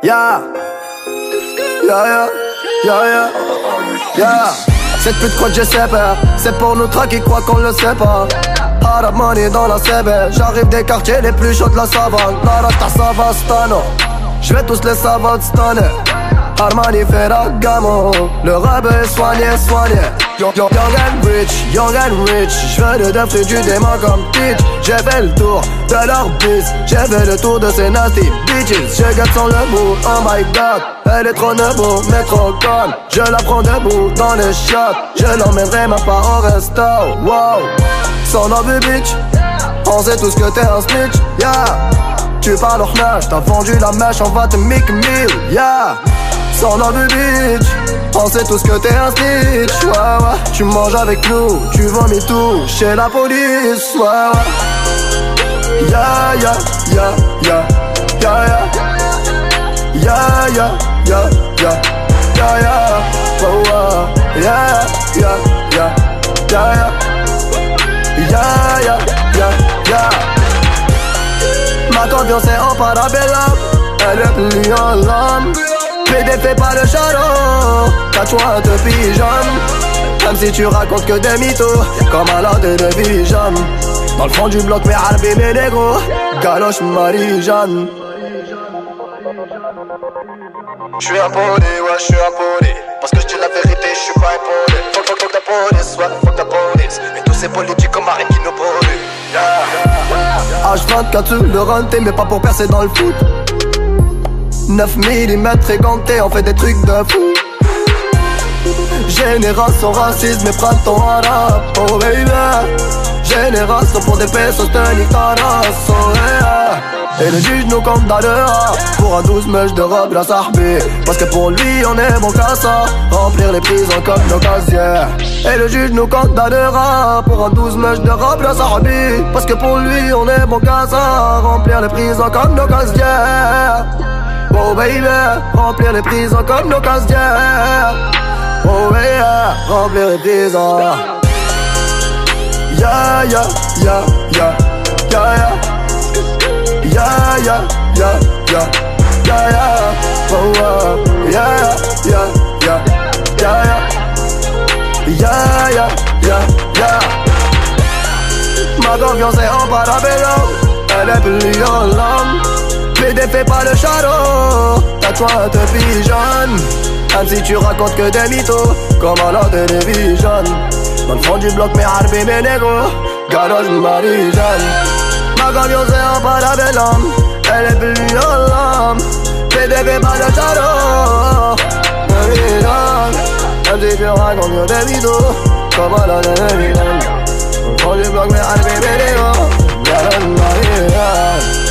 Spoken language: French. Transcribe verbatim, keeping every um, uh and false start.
Yeah, yeah, yeah, yeah, yeah, yeah. Cette pute croit que je sais pas, c'est pour nous traquer quoi qu'on le sait pas. Arab money dans la C B, j'arrive des quartiers les plus chauds de la savane. La rasta savastano, j'vais tous les savates stunner. Armani Ferragamo, le rap est soigné, soigné. Young, young, young and rich, young and rich. J'veux le défri du démon comme Teach. J'ai fait le tour de leur bis, j'ai fait le tour de ces nasty bitches. Je garde sans le bout, oh my god. Elle est trop debout, mais trop conne. Je la prends debout dans les shots. Je l'emmènerai ma part au resto, wow. Son nom de bitch, on sait tous que t'es un snitch, yeah. Tu parles au knash, t'as vendu la mèche, on va te make mille, yeah. Son nom de bitch, on sait tous que t'es un snitch, ouais, ouais. Tu manges avec nous, tu vomis tout chez la police, ouais, ouais. Yeah, yeah, yeah, yeah, yeah, yeah. Yeah, yeah, yeah, yeah, yeah, yeah. Oh, oh. Yeah, yeah, yeah, yeah, yeah. Yeah, yeah, yeah, yeah. Ma confiance est en parabellum, elle est plus en l'homme. Mais défais pas le charo, cache-toi de pigeon. Même si tu racontes que des mythos, comme à l'heure de Vision. Dans le fond du bloc, mes arabes, mes négros, galoche Marie-Jeanne. J'suis un poli, ouais, j'suis un poli. Parce que j'dis la vérité, j'suis pas impoli. Fuck, fuck, fuck la police, ouais, fuck la police. Et tous ces politiques comme Marine qui nous polluent, yeah. H vingt-quatre sur le run, mais pas pour percer dans le foot. neuf millimètres éganté, on fait des trucs de fou. Génération raciste, mais prends ton arabe, oh baby. Génération pour des pesos, te nique ta race, oh yeah. Et le juge nous condamnera pour un douze mèches de robe la sahbi. Parce que pour lui on est bon qu'à ça, remplir les prisons comme nos casiers. Et le juge nous condamnera pour un douze mèches de robe la sahbi. Parce que pour lui on est bon qu'à ça, remplir les prisons comme nos casiers. Oh baby, remplir les prisons comme nos casiers. Oh yeah, remplir les prisons. Yeah, yeah, yeah, yeah, yeah, yeah. Yeah, yeah, yeah, yeah, yeah, yeah. Oh, uh, yeah, yeah, yeah, yeah, yeah. Yeah, yeah, yeah, yeah. Ma confiance est en parabellum, elle est plus en l'homme. Mais défais pas le charo, cache-toi de pigeon. Même si tu racontes que des mythos, comme à l'heure de Vision. Dans le fond du bloc, mes arabes, mes négros, galoche Marie-Jeanne. Ma confiance est en parabellum, elle est plus en l'homme. Mais défais pas le charo, de pigeon. Même si tu racontes que des mythos, comme à l'heure de Vision. Dans le fond du bloc, mes arabes, mes négros, galoche Marie-Jeanne.